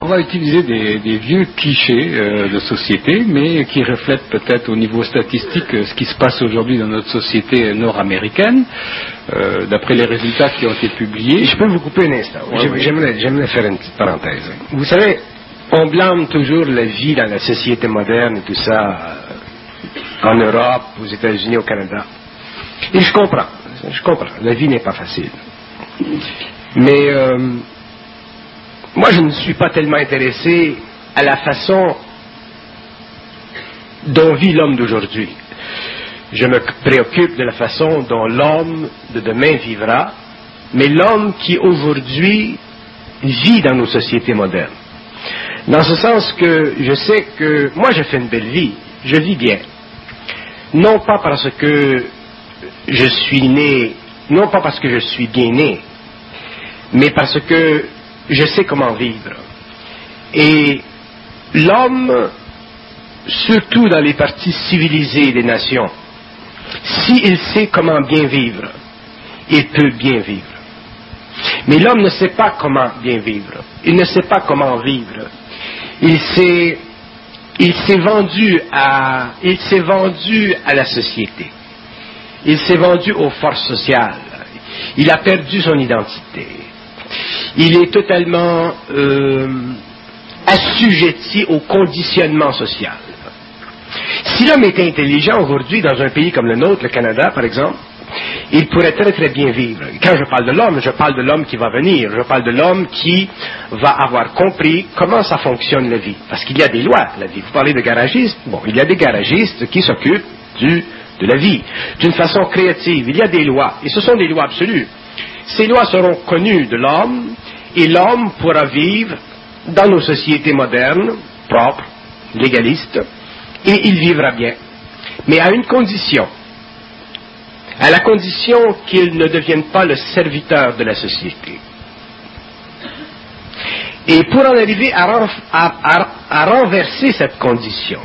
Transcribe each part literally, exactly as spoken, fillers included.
On va utiliser des, des vieux clichés euh, de société, mais qui reflètent peut-être au niveau statistique euh, ce qui se passe aujourd'hui dans notre société nord-américaine, euh, d'après les résultats qui ont été publiés. Je peux vous couper un instant. Ouais, oui. J'aimerais, j'aimerais faire une petite parenthèse. Vous savez, on blâme toujours la vie dans la société moderne et tout ça, euh, en Europe, aux États-Unis, au Canada. Et je comprends. Je comprends. La vie n'est pas facile. Mais... Euh, Moi, je ne suis pas tellement intéressé à la façon dont vit l'homme d'aujourd'hui. Je me préoccupe de la façon dont l'homme de demain vivra, mais l'homme qui aujourd'hui vit dans nos sociétés modernes. Dans ce sens que je sais que moi, je fais une belle vie, je vis bien. Non pas parce que je suis né, non pas parce que je suis bien né, mais parce que je sais comment vivre. Et l'homme, surtout dans les parties civilisées des nations, s'il sait comment bien vivre, il peut bien vivre. Mais l'homme ne sait pas comment bien vivre. Il ne sait pas comment vivre. Il s'est, il s'est vendu à, il s'est vendu à la société. Il s'est vendu aux forces sociales. Il a perdu son identité. Il est totalement euh, assujetti au conditionnement social. Si l'homme était intelligent aujourd'hui dans un pays comme le nôtre, le Canada par exemple, il pourrait très très bien vivre. Quand je parle de l'homme, je parle de l'homme qui va venir, je parle de l'homme qui va avoir compris comment ça fonctionne la vie. Parce qu'il y a des lois, la vie. Vous parlez de garagistes, bon, il y a des garagistes qui s'occupent du, de la vie, d'une façon créative. Il y a des lois, et ce sont des lois absolues. Ces lois seront connues de l'homme, et l'homme pourra vivre dans nos sociétés modernes, propres, légalistes, et il vivra bien. Mais à une condition, à la condition qu'il ne devienne pas le serviteur de la société. Et pour en arriver à, à, à, à renverser cette condition,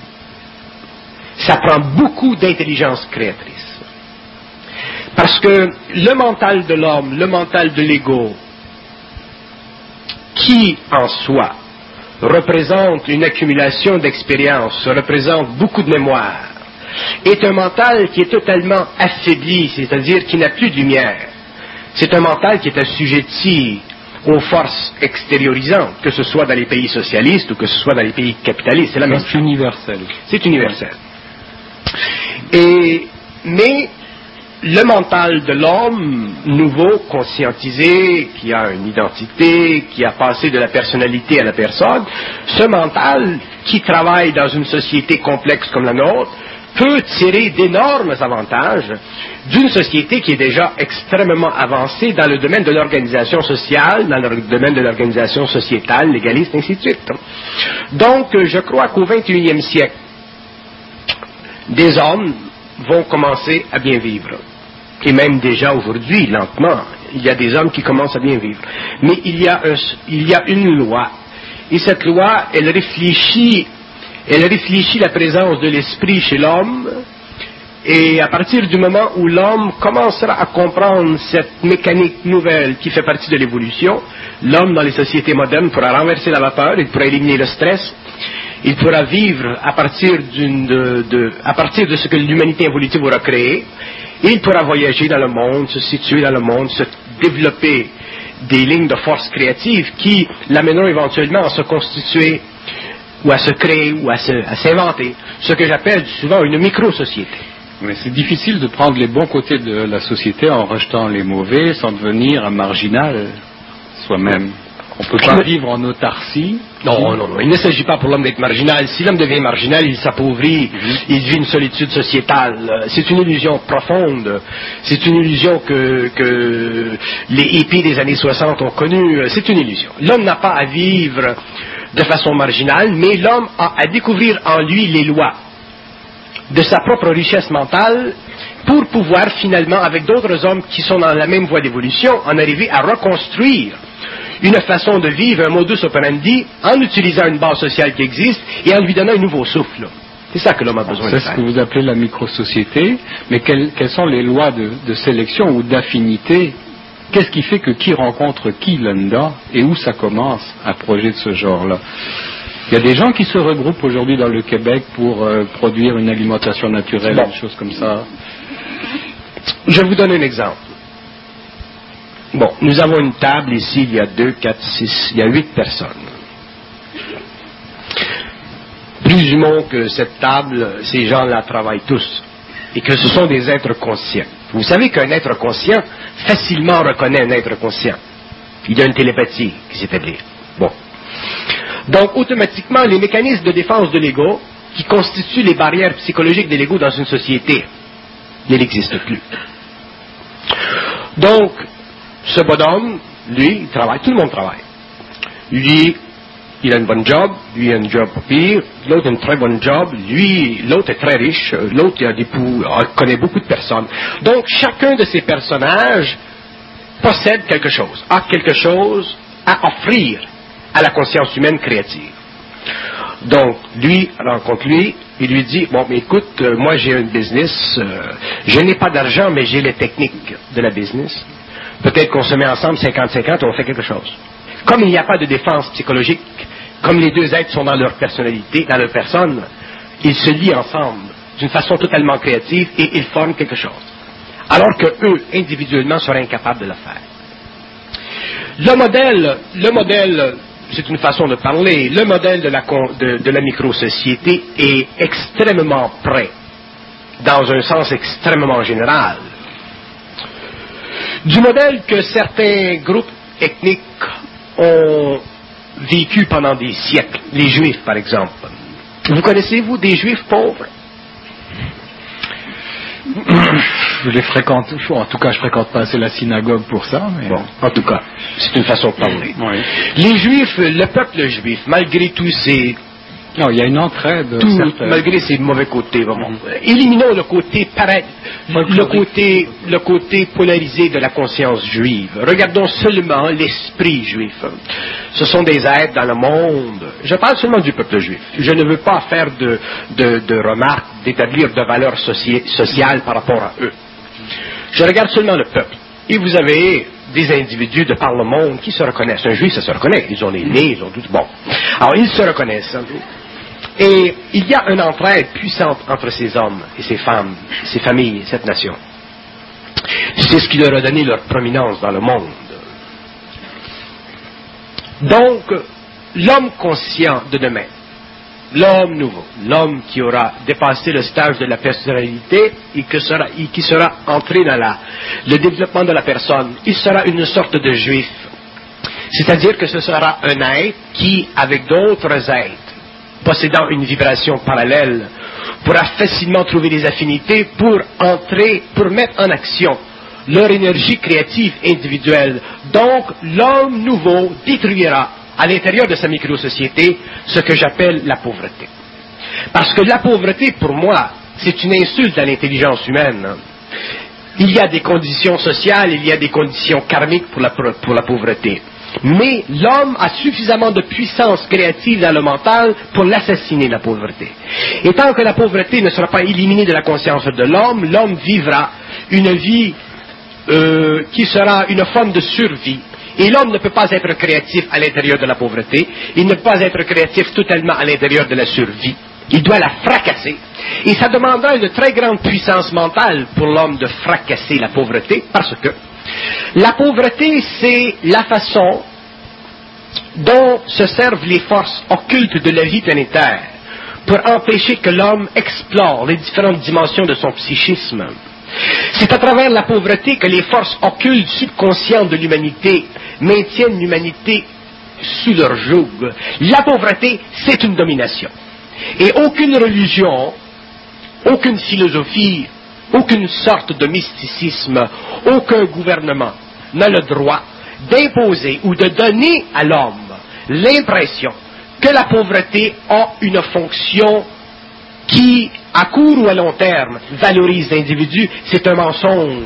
ça prend beaucoup d'intelligence créatrice. Parce que le mental de l'homme, le mental de l'ego, qui en soi représente une accumulation d'expérience, représente beaucoup de mémoire, est un mental qui est totalement affaibli, c'est-à-dire qui n'a plus de lumière. C'est un mental qui est assujetti aux forces extériorisantes, que ce soit dans les pays socialistes ou que ce soit dans les pays capitalistes. C'est la même chose. C'est universel. C'est universel. Et, mais le mental de l'homme nouveau, conscientisé, qui a une identité, qui a passé de la personnalité à la personne, ce mental qui travaille dans une société complexe comme la nôtre, peut tirer d'énormes avantages d'une société qui est déjà extrêmement avancée dans le domaine de l'organisation sociale, dans le domaine de l'organisation sociétale, légaliste, ainsi de suite. Donc, je crois qu'au vingt et unième siècle, des hommes vont commencer à bien vivre. Et même déjà aujourd'hui, lentement, il y a des hommes qui commencent à bien vivre. Mais il y a, un, il y a une loi. Et cette loi, elle réfléchit Elle réfléchit la présence de l'esprit chez l'homme, et à partir du moment où l'homme commencera à comprendre cette mécanique nouvelle qui fait partie de l'évolution, l'homme dans les sociétés modernes pourra renverser la vapeur, il pourra éliminer le stress, il pourra vivre à partir, d'une, de, de, à partir de ce que l'humanité évolutive aura créé, et il pourra voyager dans le monde, se situer dans le monde, se développer des lignes de force créative qui l'amèneront éventuellement à se constituer ou à se créer, ou à, se, à s'inventer, ce que j'appelle souvent une micro-société. Mais c'est difficile de prendre les bons côtés de la société en rejetant les mauvais, sans devenir un marginal soi-même. On ne peut pas vivre en autarcie. Non, non, non, il ne s'agit pas pour l'homme d'être marginal. Si l'homme devient marginal, il s'appauvrit, mm-hmm. il vit une solitude sociétale. C'est une illusion profonde. C'est une illusion que, que les hippies des années soixante ont connue. C'est une illusion. L'homme n'a pas à vivre de façon marginale, mais l'homme a à découvrir en lui les lois de sa propre richesse mentale pour pouvoir finalement, avec d'autres hommes qui sont dans la même voie d'évolution, en arriver à reconstruire une façon de vivre, un modus operandi, en utilisant une base sociale qui existe et en lui donnant un nouveau souffle. C'est ça que l'homme a besoin de faire. C'est ce que vous appelez la micro-société, mais quelles, quelles sont les lois de, de sélection ou d'affinité qu'est-ce qui fait que qui rencontre qui là-dedans et où ça commence un projet de ce genre-là? Il y a des gens qui se regroupent aujourd'hui dans le Québec pour euh, produire une alimentation naturelle, bon. Des choses comme ça. Je vais vous donner un exemple. Bon, nous avons une table ici, il y a deux, quatre, six, il y a huit personnes. Présumons que cette table, ces gens-là travaillent tous et que ce sont des êtres conscients. Vous savez qu'un être conscient facilement reconnaît un être conscient. Il y a une télépathie qui s'établit. Bon. Donc, automatiquement, les mécanismes de défense de l'ego, qui constituent les barrières psychologiques de l'ego dans une société, ils n'existent plus. Donc, ce bonhomme, lui, il travaille, tout le monde travaille. Lui, il a une bonne job, lui, il a une job pire, l'autre a une très bonne job, lui, l'autre est très riche, l'autre, il a des pou... il connaît beaucoup de personnes. Donc, chacun de ces personnages possède quelque chose, a quelque chose à offrir à la conscience humaine créative. Donc, lui rencontre lui, il lui dit, bon, mais écoute, euh, moi j'ai un business, euh, je n'ai pas d'argent, mais j'ai les techniques de la business. Peut-être qu'on se met ensemble cinquante cinquante et on fait quelque chose. Comme il n'y a pas de défense psychologique, comme les deux êtres sont dans leur personnalité, dans leur personne, ils se lient ensemble d'une façon totalement créative et ils forment quelque chose. Alors que eux, individuellement, seraient incapables de le faire. Le modèle, le modèle, c'est une façon de parler, le modèle de la, de, de la micro-société est extrêmement près, dans un sens extrêmement général, du modèle que certains groupes ethniques ont vécu pendant des siècles, les Juifs par exemple. Vous connaissez-vous des Juifs pauvres? Je les fréquente, en tout cas je fréquente pas assez la synagogue pour ça. Mais... Bon, en tout cas, c'est une façon de parler. Oui. Les Juifs, le peuple juif, malgré tous ces... Non, il y a une entraide. Tout, malgré ses mauvais côtés, vraiment. Mm-hmm. Éliminons le côté pareil, le côté, le côté polarisé de la conscience juive. Regardons seulement l'esprit juif. Ce sont des êtres dans le monde. Je parle seulement du peuple juif. Je ne veux pas faire de, de, de remarques, d'établir de valeurs soci- sociales par rapport à eux. Je regarde seulement le peuple. Et vous avez des individus de par le monde qui se reconnaissent. Un juif, ça se reconnaît. Ils ont les nez, ils ont tout. Bon. Alors, ils se reconnaissent. Et il y a une entraide puissante entre ces hommes et ces femmes, ces familles, cette nation. C'est ce qui leur a donné leur prominence dans le monde. Donc, l'homme conscient de demain, l'homme nouveau, l'homme qui aura dépassé le stage de la personnalité et qui sera, et qui sera entré dans la, le développement de la personne, il sera une sorte de juif. C'est-à-dire que ce sera un être qui, avec d'autres êtres, possédant une vibration parallèle, pourra facilement trouver des affinités pour entrer, pour mettre en action leur énergie créative individuelle. Donc, l'homme nouveau détruira à l'intérieur de sa micro-société ce que j'appelle la pauvreté. Parce que la pauvreté, pour moi, c'est une insulte à l'intelligence humaine. Il y a des conditions sociales, il y a des conditions karmiques pour la, pour la pauvreté. Mais l'homme a suffisamment de puissance créative dans le mental pour l'assassiner, la pauvreté. Et tant que la pauvreté ne sera pas éliminée de la conscience de l'homme, l'homme vivra une vie euh, qui sera une forme de survie. Et l'homme ne peut pas être créatif à l'intérieur de la pauvreté, il ne peut pas être créatif totalement à l'intérieur de la survie. Il doit la fracasser. Et ça demandera une très grande puissance mentale pour l'homme de fracasser la pauvreté, parce que la pauvreté, c'est la façon dont se servent les forces occultes de la vie planétaire pour empêcher que l'homme explore les différentes dimensions de son psychisme. C'est à travers la pauvreté que les forces occultes subconscientes de l'humanité maintiennent l'humanité sous leur joug. La pauvreté, c'est une domination. Et aucune religion, aucune philosophie, aucune sorte de mysticisme, aucun gouvernement n'a le droit d'imposer ou de donner à l'homme l'impression que la pauvreté a une fonction qui, à court ou à long terme, valorise l'individu. C'est un mensonge.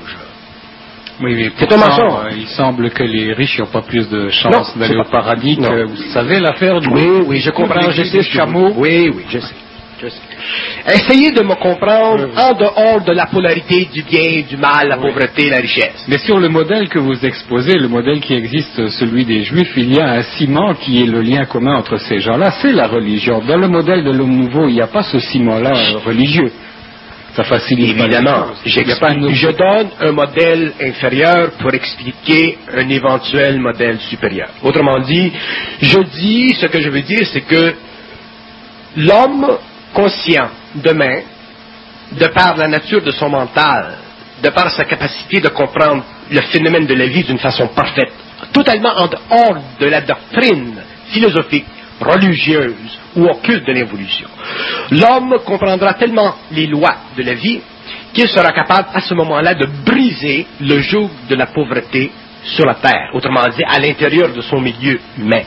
Oui, mais c'est un mensonge. Euh, il semble que les riches n'ont pas plus de chance d'aller au paradis que, vous savez, l'affaire du... Oui, oui, je comprends, je sais, chameau. Oui, oui, je sais. Je sais. Essayez de me comprendre oui, oui. en dehors de la polarité du bien, du mal, la oui. pauvreté, la richesse. Mais sur le modèle que vous exposez, le modèle qui existe, celui des Juifs, il y a un ciment qui est le lien commun entre ces gens-là, c'est la religion. Dans le modèle de l'homme nouveau, il n'y a pas ce ciment-là religieux. Ça facilite évidemment. Pas un je donne un modèle inférieur pour expliquer un éventuel modèle supérieur. Autrement dit, je dis, ce que je veux dire, c'est que l'homme conscient demain, de par la nature de son mental, de par sa capacité de comprendre le phénomène de la vie d'une façon parfaite, totalement en dehors de la doctrine philosophique, religieuse ou occulte de l'évolution. L'homme comprendra tellement les lois de la vie qu'il sera capable à ce moment-là de briser le joug de la pauvreté sur la terre, autrement dit à l'intérieur de son milieu humain.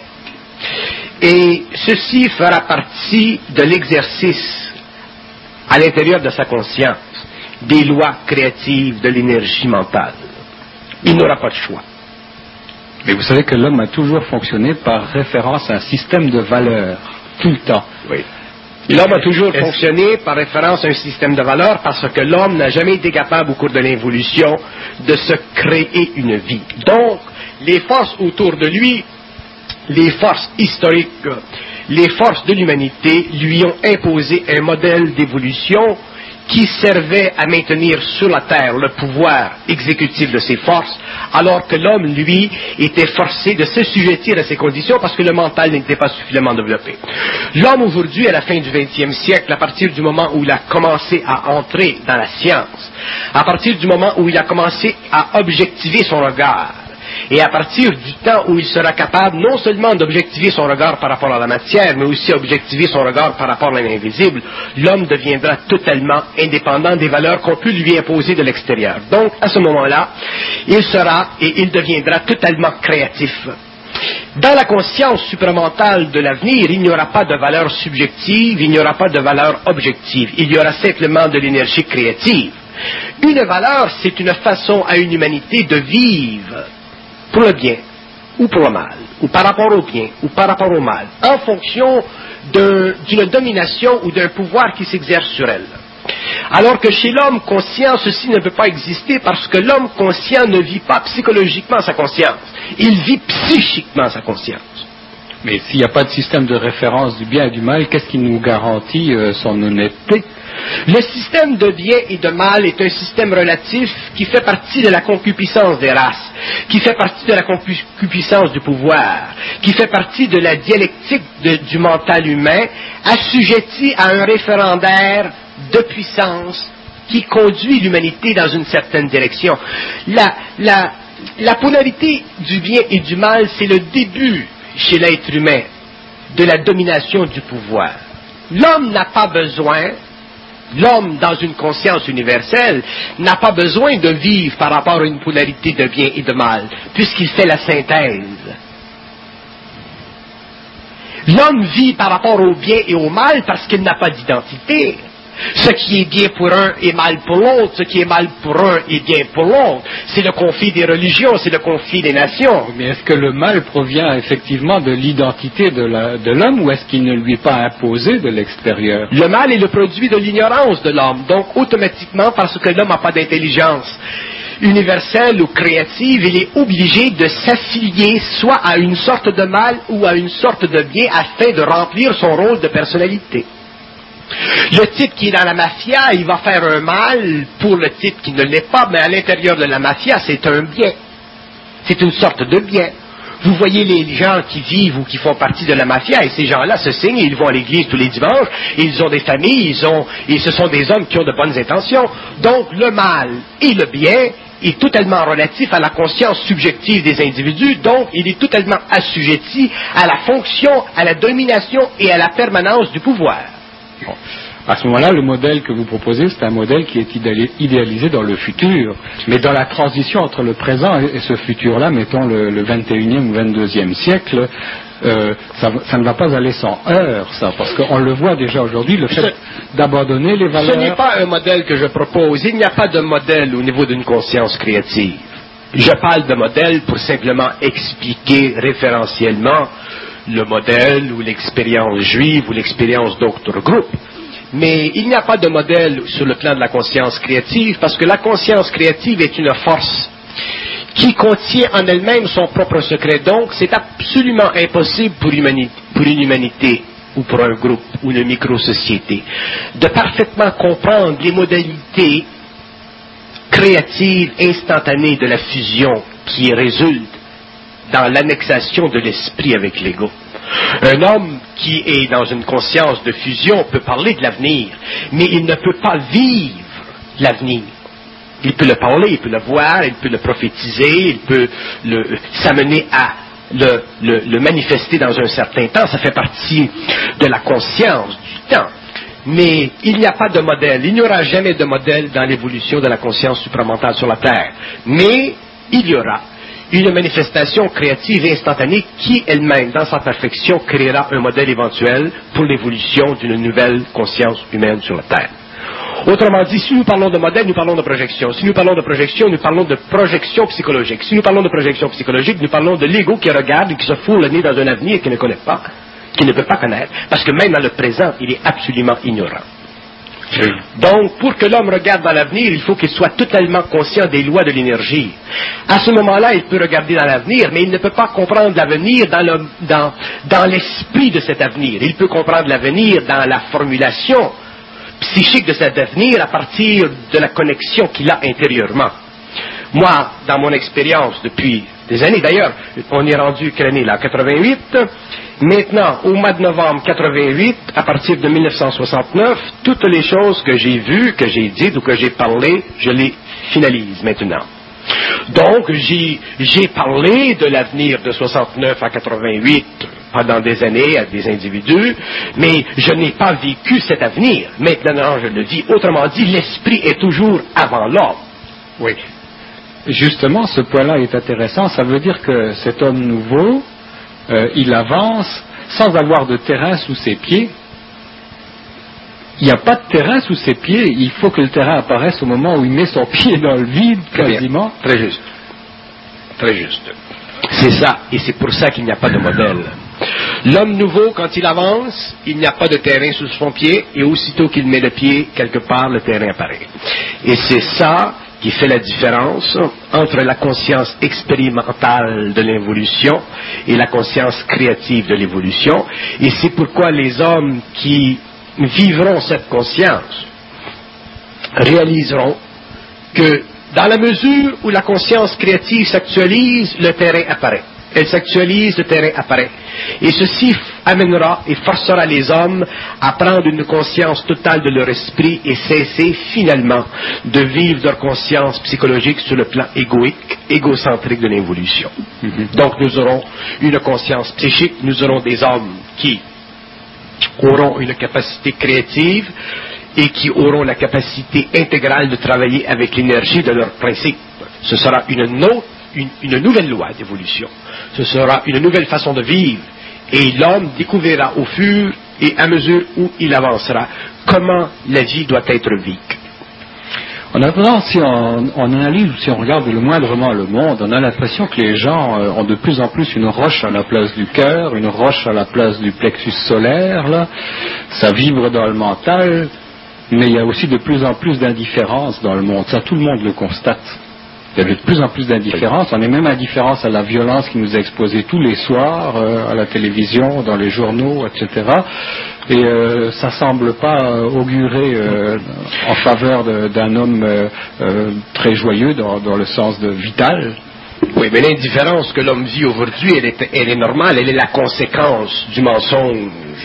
Et ceci fera partie de l'exercice à l'intérieur de sa conscience des lois créatives de l'énergie mentale. Il n'aura pas de choix. Mais vous savez que l'homme a toujours fonctionné par référence à un système de valeurs, tout le temps. Oui. L'homme a toujours fonctionné par référence à un système de valeurs parce que l'homme n'a jamais été capable au cours de l'évolution de se créer une vie. Donc, les forces autour de lui, les forces historiques, les forces de l'humanité lui ont imposé un modèle d'évolution qui servait à maintenir sur la terre le pouvoir exécutif de ses forces, alors que l'homme, lui, était forcé de s'assujettir à ces conditions parce que le mental n'était pas suffisamment développé. L'homme aujourd'hui, à la fin du vingtième siècle, à partir du moment où il a commencé à entrer dans la science, à partir du moment où il a commencé à objectiver son regard, et à partir du temps où il sera capable non seulement d'objectiver son regard par rapport à la matière, mais aussi objectiver son regard par rapport à l'invisible, l'homme deviendra totalement indépendant des valeurs qu'on peut lui imposer de l'extérieur. Donc, à ce moment-là, il sera et il deviendra totalement créatif. Dans la conscience supramentale de l'avenir, il n'y aura pas de valeur subjective, il n'y aura pas de valeur objective, il y aura simplement de l'énergie créative. Une valeur, c'est une façon à une humanité de vivre pour le bien, ou pour le mal, ou par rapport au bien, ou par rapport au mal, en fonction d'une domination ou d'un pouvoir qui s'exerce sur elle. Alors que chez l'homme conscient, ceci ne peut pas exister parce que l'homme conscient ne vit pas psychologiquement sa conscience, il vit psychiquement sa conscience. Mais s'il n'y a pas de système de référence du bien et du mal, qu'est-ce qui nous garantit euh, son honnêteté? Le système de bien et de mal est un système relatif qui fait partie de la concupiscence des races, qui fait partie de la concupiscence du pouvoir, qui fait partie de la dialectique de, du mental humain, assujetti à un référendaire de puissance qui conduit l'humanité dans une certaine direction. La, la, la polarité du bien et du mal, c'est le début chez l'être humain de la domination du pouvoir. L'homme n'a pas besoin, l'homme dans une conscience universelle, n'a pas besoin de vivre par rapport à une polarité de bien et de mal, puisqu'il fait la synthèse. L'homme vit par rapport au bien et au mal parce qu'il n'a pas d'identité. Ce qui est bien pour un est mal pour l'autre, ce qui est mal pour un est bien pour l'autre. C'est le conflit des religions, c'est le conflit des nations. Mais est-ce que le mal provient effectivement de l'identité de l'homme ou est-ce qu'il ne lui est pas imposé de l'extérieur? Le mal est le produit de l'ignorance de l'homme, donc automatiquement parce que l'homme n'a pas d'intelligence universelle ou créative, il est obligé de s'affilier soit à une sorte de mal ou à une sorte de bien afin de remplir son rôle de personnalité. Le type qui est dans la mafia, il va faire un mal pour le type qui ne l'est pas, mais à l'intérieur de la mafia, c'est un bien. C'est une sorte de bien. Vous voyez les gens qui vivent ou qui font partie de la mafia, et ces gens-là se signent, ils vont à l'église tous les dimanches, et ils ont des familles, ils ont, et ce sont des hommes qui ont de bonnes intentions. Donc le mal et le bien est totalement relatif à la conscience subjective des individus, donc il est totalement assujetti à la fonction, à la domination et à la permanence du pouvoir. Bon. À ce moment-là, le modèle que vous proposez, c'est un modèle qui est idéalisé dans le futur. Mais dans la transition entre le présent et ce futur-là, mettons le, le vingt et unième ou vingt-deuxième siècle, euh, ça, ça ne va pas aller sans heurts, ça, parce qu'on le voit déjà aujourd'hui, le fait d'abandonner les valeurs... Ce n'est pas un modèle que je propose. Il n'y a pas de modèle au niveau d'une conscience créative. Je parle de modèle pour simplement expliquer référentiellement le modèle ou l'expérience juive ou l'expérience d'autres groupes. Mais il n'y a pas de modèle sur le plan de la conscience créative, parce que la conscience créative est une force qui contient en elle-même son propre secret. Donc, c'est absolument impossible pour, humani- pour une humanité ou pour un groupe ou une micro-société de parfaitement comprendre les modalités créatives instantanées de la fusion qui résulte dans l'annexation de l'esprit avec l'ego. Un homme qui est dans une conscience de fusion peut parler de l'avenir, mais il ne peut pas vivre l'avenir. Il peut le parler, il peut le voir, il peut le prophétiser, il peut le, s'amener à le, le, le manifester dans un certain temps. Ça fait partie de la conscience du temps. Mais il n'y a pas de modèle. Il n'y aura jamais de modèle dans l'évolution de la conscience supramentale sur la Terre. Mais il y aura une manifestation créative et instantanée qui, elle-même, dans sa perfection, créera un modèle éventuel pour l'évolution d'une nouvelle conscience humaine sur la Terre. Autrement dit, si nous parlons de modèle, nous parlons de projection. Si nous parlons de projection, nous parlons de projection psychologique. Si nous parlons de projection psychologique, nous parlons de l'ego qui regarde et qui se fourre le nez dans un avenir qu'il ne connaît pas, qu'il ne peut pas connaître, parce que même dans le présent, il est absolument ignorant. Oui. Donc, pour que l'homme regarde dans l'avenir, il faut qu'il soit totalement conscient des lois de l'énergie. À ce moment-là, il peut regarder dans l'avenir, mais il ne peut pas comprendre l'avenir dans, le, dans, dans l'esprit de cet avenir. Il peut comprendre l'avenir dans la formulation psychique de cet avenir à partir de la connexion qu'il a intérieurement. Moi, dans mon expérience depuis des années, d'ailleurs, on est rendu quelle année là, quatre-vingt-huit. Maintenant, au mois de novembre quatre-vingt-huit, à partir de mille neuf cent soixante-neuf, toutes les choses que j'ai vues, que j'ai dites ou que j'ai parlé, je les finalise maintenant. Donc, j'ai, j'ai parlé de l'avenir de soixante-neuf à quatre-vingt-huit pendant des années à des individus, mais je n'ai pas vécu cet avenir. Maintenant, je le vis. Autrement dit, l'esprit est toujours avant l'homme. Oui. Justement, ce point-là est intéressant. Ça veut dire que cet homme nouveau, euh, il avance sans avoir de terrain sous ses pieds. Il n'y a pas de terrain sous ses pieds. Il faut que le terrain apparaisse au moment où il met son pied dans le vide, quasiment. Très juste. Très juste. C'est ça. Et c'est pour ça qu'il n'y a pas de modèle. L'homme nouveau, quand il avance, il n'y a pas de terrain sous son pied, et aussitôt qu'il met le pied quelque part, le terrain apparaît. Et c'est ça qui fait la différence entre la conscience expérimentale de l'évolution et la conscience créative de l'évolution. Et c'est pourquoi les hommes qui vivront cette conscience réaliseront que dans la mesure où la conscience créative s'actualise, le terrain apparaît. Elle s'actualise, le terrain apparaît. Et ceci amènera et forcera les hommes à prendre une conscience totale de leur esprit et cesser finalement de vivre leur conscience psychologique sur le plan égoïque, égocentrique de l'évolution. Mm-hmm. Donc nous aurons une conscience psychique, nous aurons des hommes qui auront une capacité créative et qui auront la capacité intégrale de travailler avec l'énergie de leurs principes. Ce sera une autre Une, une nouvelle loi d'évolution. Ce sera une nouvelle façon de vivre. Et l'homme découvrira au fur et à mesure où il avancera comment la vie doit être vécue. En attendant, si on, on analyse ou si on regarde le moindrement le monde, on a l'impression que les gens euh, ont de plus en plus une roche à la place du cœur, une roche à la place du plexus solaire, là. Ça vibre dans le mental, mais il y a aussi de plus en plus d'indifférence dans le monde. Ça, tout le monde le constate. Il y a de plus en plus d'indifférence. On est même indifférence à la violence qui nous est exposée tous les soirs, euh, à la télévision, dans les journaux, et cetera. Et euh, ça semble pas euh, augurer euh, en faveur de, d'un homme euh, euh, très joyeux dans, dans le sens de vital. Oui, mais l'indifférence que l'homme vit aujourd'hui, elle est, elle est normale, elle est la conséquence du mensonge.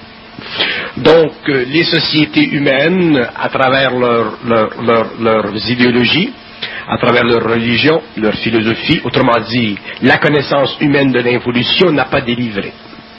Donc, euh, les sociétés humaines, à travers leur, leur, leur, leurs idéologies, à travers leur religion, leur philosophie, autrement dit, la connaissance humaine de l'évolution n'a pas délivré.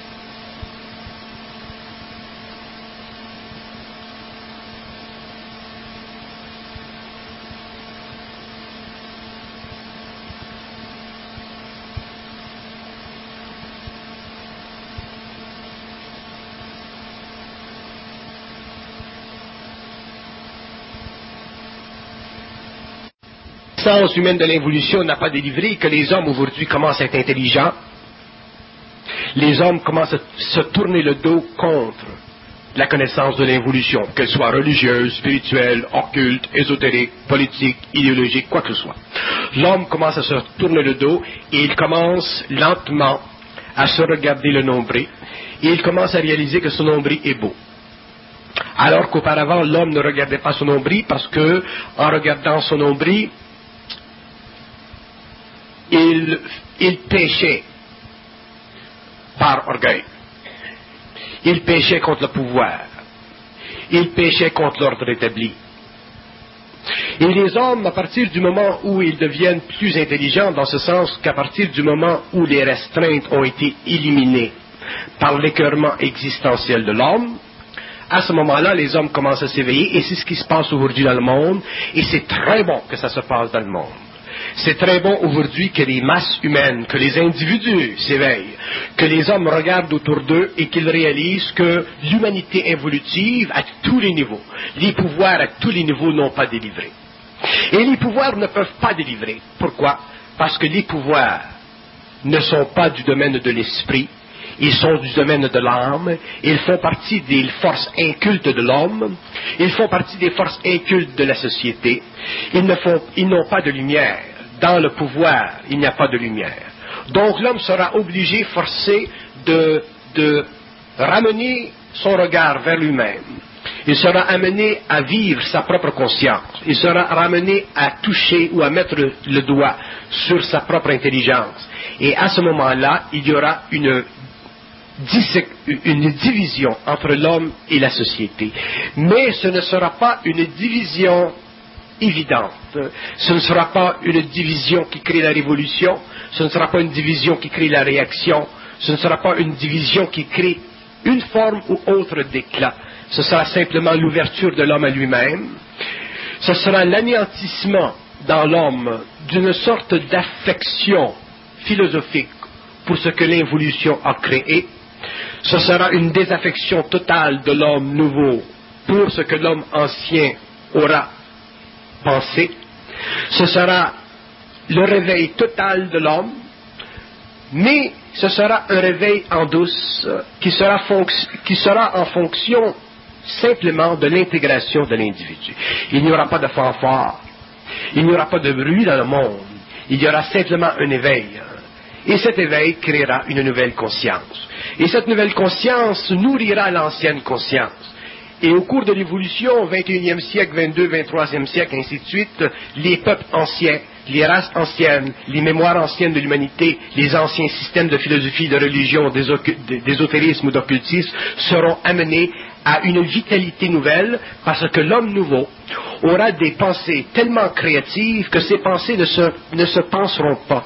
La connaissance humaine de l'évolution n'a pas délivré, que les hommes aujourd'hui commencent à être intelligents. Les hommes commencent à se tourner le dos contre la connaissance de l'évolution, qu'elle soit religieuse, spirituelle, occulte, ésotérique, politique, idéologique, quoi que ce soit. L'homme commence à se tourner le dos et il commence lentement à se regarder le nombril et il commence à réaliser que son nombril est beau. Alors qu'auparavant, l'homme ne regardait pas son nombril parce que, en regardant son nombril, il, il péchait par orgueil. Il péchait contre le pouvoir. Il péchait contre l'ordre établi. Et les hommes, à partir du moment où ils deviennent plus intelligents, dans ce sens qu'à partir du moment où les restreintes ont été éliminées par l'écœurement existentiel de l'homme, à ce moment-là, les hommes commencent à s'éveiller, et c'est ce qui se passe aujourd'hui dans le monde, et c'est très bon que ça se passe dans le monde. C'est très bon aujourd'hui que les masses humaines, que les individus s'éveillent, que les hommes regardent autour d'eux et qu'ils réalisent que l'humanité évolutive à tous les niveaux, les pouvoirs à tous les niveaux n'ont pas délivré. Et les pouvoirs ne peuvent pas délivrer. Pourquoi? Parce que les pouvoirs ne sont pas du domaine de l'esprit, ils sont du domaine de l'âme, ils font partie des forces incultes de l'homme, ils font partie des forces incultes de la société, ils ne font, ils n'ont pas de lumière. Dans le pouvoir, il n'y a pas de lumière. Donc l'homme sera obligé, forcé, de, de ramener son regard vers lui-même. Il sera amené à vivre sa propre conscience. Il sera ramené à toucher ou à mettre le, le doigt sur sa propre intelligence. Et à ce moment-là, il y aura une, une division entre l'homme et la société. Mais ce ne sera pas une division évidente. Ce ne sera pas une division qui crée la révolution, ce ne sera pas une division qui crée la réaction, ce ne sera pas une division qui crée une forme ou autre d'éclat. Ce sera simplement l'ouverture de l'homme à lui-même. Ce sera l'anéantissement dans l'homme d'une sorte d'affection philosophique pour ce que l'évolution a créé. Ce sera une désaffection totale de l'homme nouveau pour ce que l'homme ancien aura pensé. Ce sera le réveil total de l'homme, mais ce sera un réveil en douce qui sera, fonc- qui sera en fonction simplement de l'intégration de l'individu. Il n'y aura pas de fanfare, il n'y aura pas de bruit dans le monde, il y aura simplement un éveil. Et cet éveil créera une nouvelle conscience. Et cette nouvelle conscience nourrira l'ancienne conscience. Et au cours de l'évolution, vingt et unième siècle, vingt-deux, vingt-troisième siècle, ainsi de suite, les peuples anciens, les races anciennes, les mémoires anciennes de l'humanité, les anciens systèmes de philosophie, de religion, d'ésotérisme ou d'occultisme seront amenés à une vitalité nouvelle parce que l'homme nouveau aura des pensées tellement créatives que ces pensées ne se, ne se penseront pas.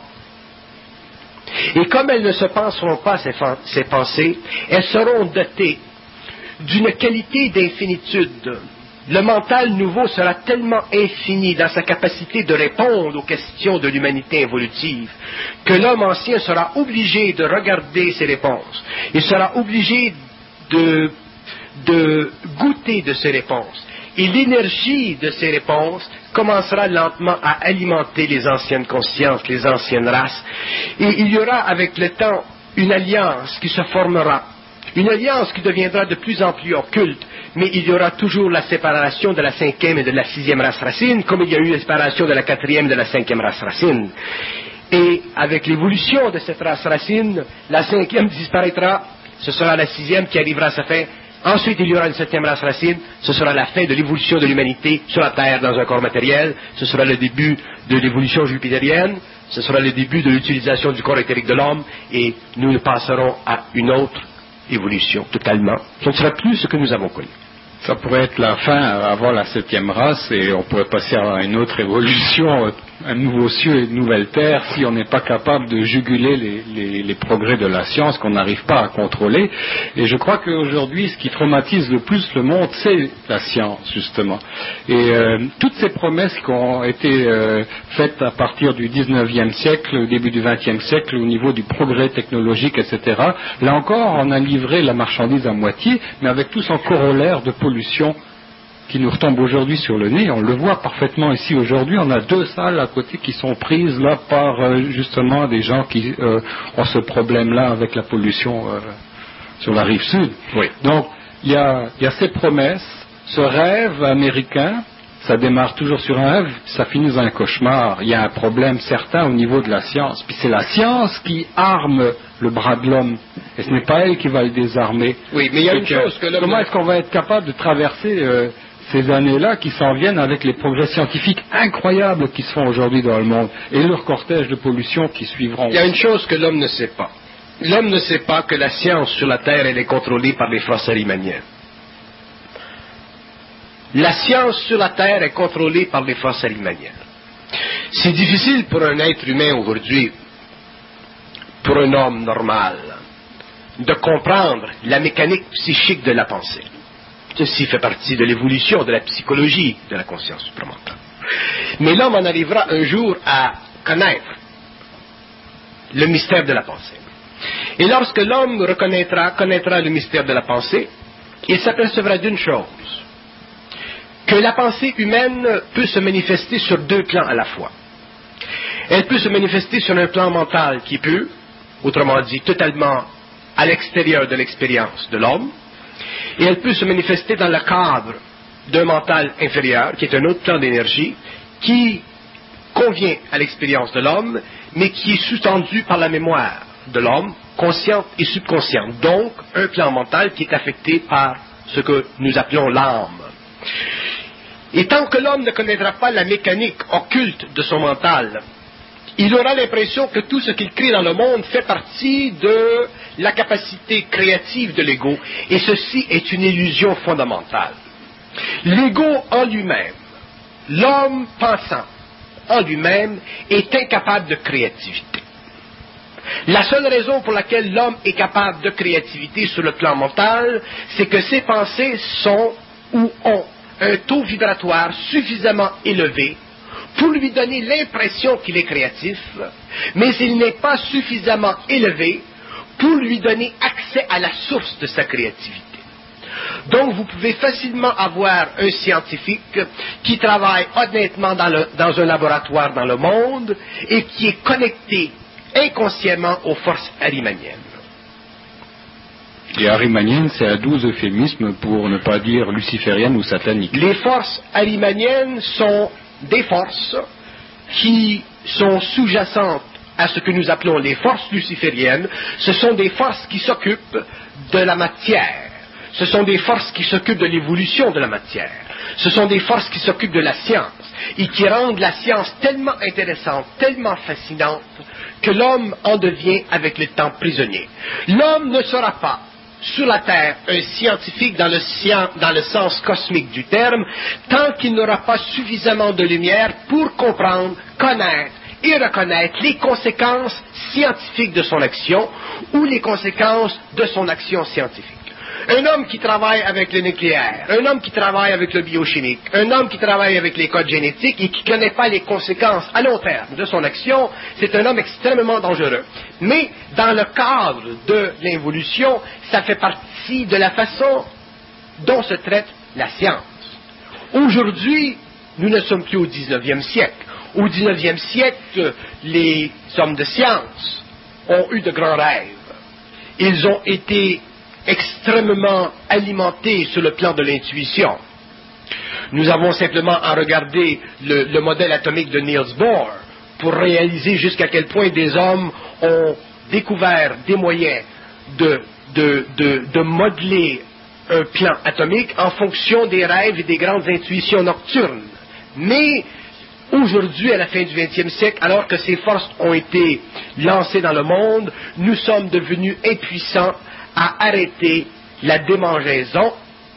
Et comme elles ne se penseront pas, ces, ces pensées, elles seront dotées d'une qualité d'infinitude. Le mental nouveau sera tellement infini dans sa capacité de répondre aux questions de l'humanité évolutive que l'homme ancien sera obligé de regarder ses réponses. Il sera obligé de, de goûter de ses réponses. Et l'énergie de ces réponses commencera lentement à alimenter les anciennes consciences, les anciennes races. Et il y aura avec le temps une alliance qui se formera. Une alliance qui deviendra de plus en plus occulte, mais il y aura toujours la séparation de la cinquième et de la sixième race racine, comme il y a eu la séparation de la quatrième et de la cinquième race racine. Et avec l'évolution de cette race racine, la cinquième disparaîtra, ce sera la sixième qui arrivera à sa fin. Ensuite, il y aura une septième race racine, ce sera la fin de l'évolution de l'humanité sur la Terre dans un corps matériel, ce sera le début de l'évolution jupitérienne, ce sera le début de l'utilisation du corps éthérique de l'homme, et nous passerons à une autre évolution totalement. Ce ne sera plus ce que nous avons connu. Ça pourrait être la fin avant la septième race et on pourrait passer à une autre évolution, un nouveau cieux et une nouvelle terre si on n'est pas capable de juguler les, les, les progrès de la science qu'on n'arrive pas à contrôler. Et je crois qu'aujourd'hui, ce qui traumatise le plus le monde, c'est la science, justement. Et euh, toutes ces promesses qui ont été euh, faites à partir du dix-neuvième siècle, au début du vingtième siècle, au niveau du progrès technologique, et cetera, là encore, on a livré la marchandise à moitié, mais avec tout son corollaire de pollution qui nous retombe aujourd'hui sur le nez. On le voit parfaitement ici aujourd'hui. On a deux salles à côté qui sont prises là par euh, justement des gens qui euh, ont ce problème-là avec la pollution euh, sur la rive sud. Oui. Donc il y a, il y a ces promesses, ce rêve américain, ça démarre toujours sur un rêve, ça finit dans un cauchemar. Il y a un problème certain au niveau de la science. Puis c'est la science qui arme le bras de l'homme. Et ce n'est pas elle qui va le désarmer. Oui, mais il y a c'est une que, chose que l'homme... Comment est-ce qu'on va être capable de traverser euh, ces années-là qui s'en viennent avec les progrès scientifiques incroyables qui se font aujourd'hui dans le monde et leur cortège de pollution qui suivront? Il y a une chose que l'homme ne sait pas. L'homme ne sait pas que la science sur la Terre, elle est contrôlée par les forces riemanniennes. La science sur la Terre est contrôlée par les forces riemanniennes. C'est difficile pour un être humain aujourd'hui, pour un homme normal, de comprendre la mécanique psychique de la pensée. Ceci fait partie de l'évolution de la psychologie de la conscience supramentale. Mais l'homme en arrivera un jour à connaître le mystère de la pensée. Et lorsque l'homme reconnaîtra, connaîtra le mystère de la pensée, il s'apercevra d'une chose, que la pensée humaine peut se manifester sur deux plans à la fois. Elle peut se manifester sur un plan mental qui peut, autrement dit, totalement à l'extérieur de l'expérience de l'homme, et elle peut se manifester dans le cadre d'un mental inférieur, qui est un autre plan d'énergie, qui convient à l'expérience de l'homme, mais qui est sous-tendu par la mémoire de l'homme, consciente et subconsciente. Donc, un plan mental qui est affecté par ce que nous appelons l'âme. Et tant que l'homme ne connaîtra pas la mécanique occulte de son mental, il aura l'impression que tout ce qu'il crée dans le monde fait partie de la capacité créative de l'ego, et ceci est une illusion fondamentale. L'ego en lui-même, l'homme pensant en lui-même, est incapable de créativité. La seule raison pour laquelle l'homme est capable de créativité sur le plan mental, c'est que ses pensées sont ou ont un taux vibratoire suffisamment élevé pour lui donner l'impression qu'il est créatif, mais il n'est pas suffisamment élevé pour lui donner accès à la source de sa créativité. Donc vous pouvez facilement avoir un scientifique qui travaille honnêtement dans, le, dans un laboratoire dans le monde et qui est connecté inconsciemment aux forces riemanniennes. Et riemannienne, c'est un doux euphémisme pour ne pas dire luciférienne ou satanique. Les forces riemanniennes sont des forces qui sont sous-jacentes à ce que nous appelons les forces lucifériennes. Ce sont des forces qui s'occupent de la matière. Ce sont des forces qui s'occupent de l'évolution de la matière. Ce sont des forces qui s'occupent de la science et qui rendent la science tellement intéressante, tellement fascinante, que l'homme en devient avec le temps prisonnier. L'homme ne sera pas sur la Terre un scientifique dans le, science, dans le sens cosmique du terme, tant qu'il n'aura pas suffisamment de lumière pour comprendre, connaître et reconnaître les conséquences scientifiques de son action ou les conséquences de son action scientifique. Un homme qui travaille avec le nucléaire, un homme qui travaille avec le biochimique, un homme qui travaille avec les codes génétiques et qui ne connaît pas les conséquences à long terme de son action, c'est un homme extrêmement dangereux. Mais dans le cadre de l'évolution, ça fait partie de la façon dont se traite la science. Aujourd'hui, nous ne sommes plus au dix-neuvième siècle. Au dix-neuvième siècle, les hommes de science ont eu de grands rêves. Ils ont été extrêmement alimentés sur le plan de l'intuition. Nous avons simplement à regarder le, le modèle atomique de Niels Bohr pour réaliser jusqu'à quel point des hommes ont découvert des moyens de, de, de, de modeler un plan atomique en fonction des rêves et des grandes intuitions nocturnes. Mais aujourd'hui, à la fin du vingtième siècle, alors que ces forces ont été lancées dans le monde, nous sommes devenus impuissants à arrêter la démangeaison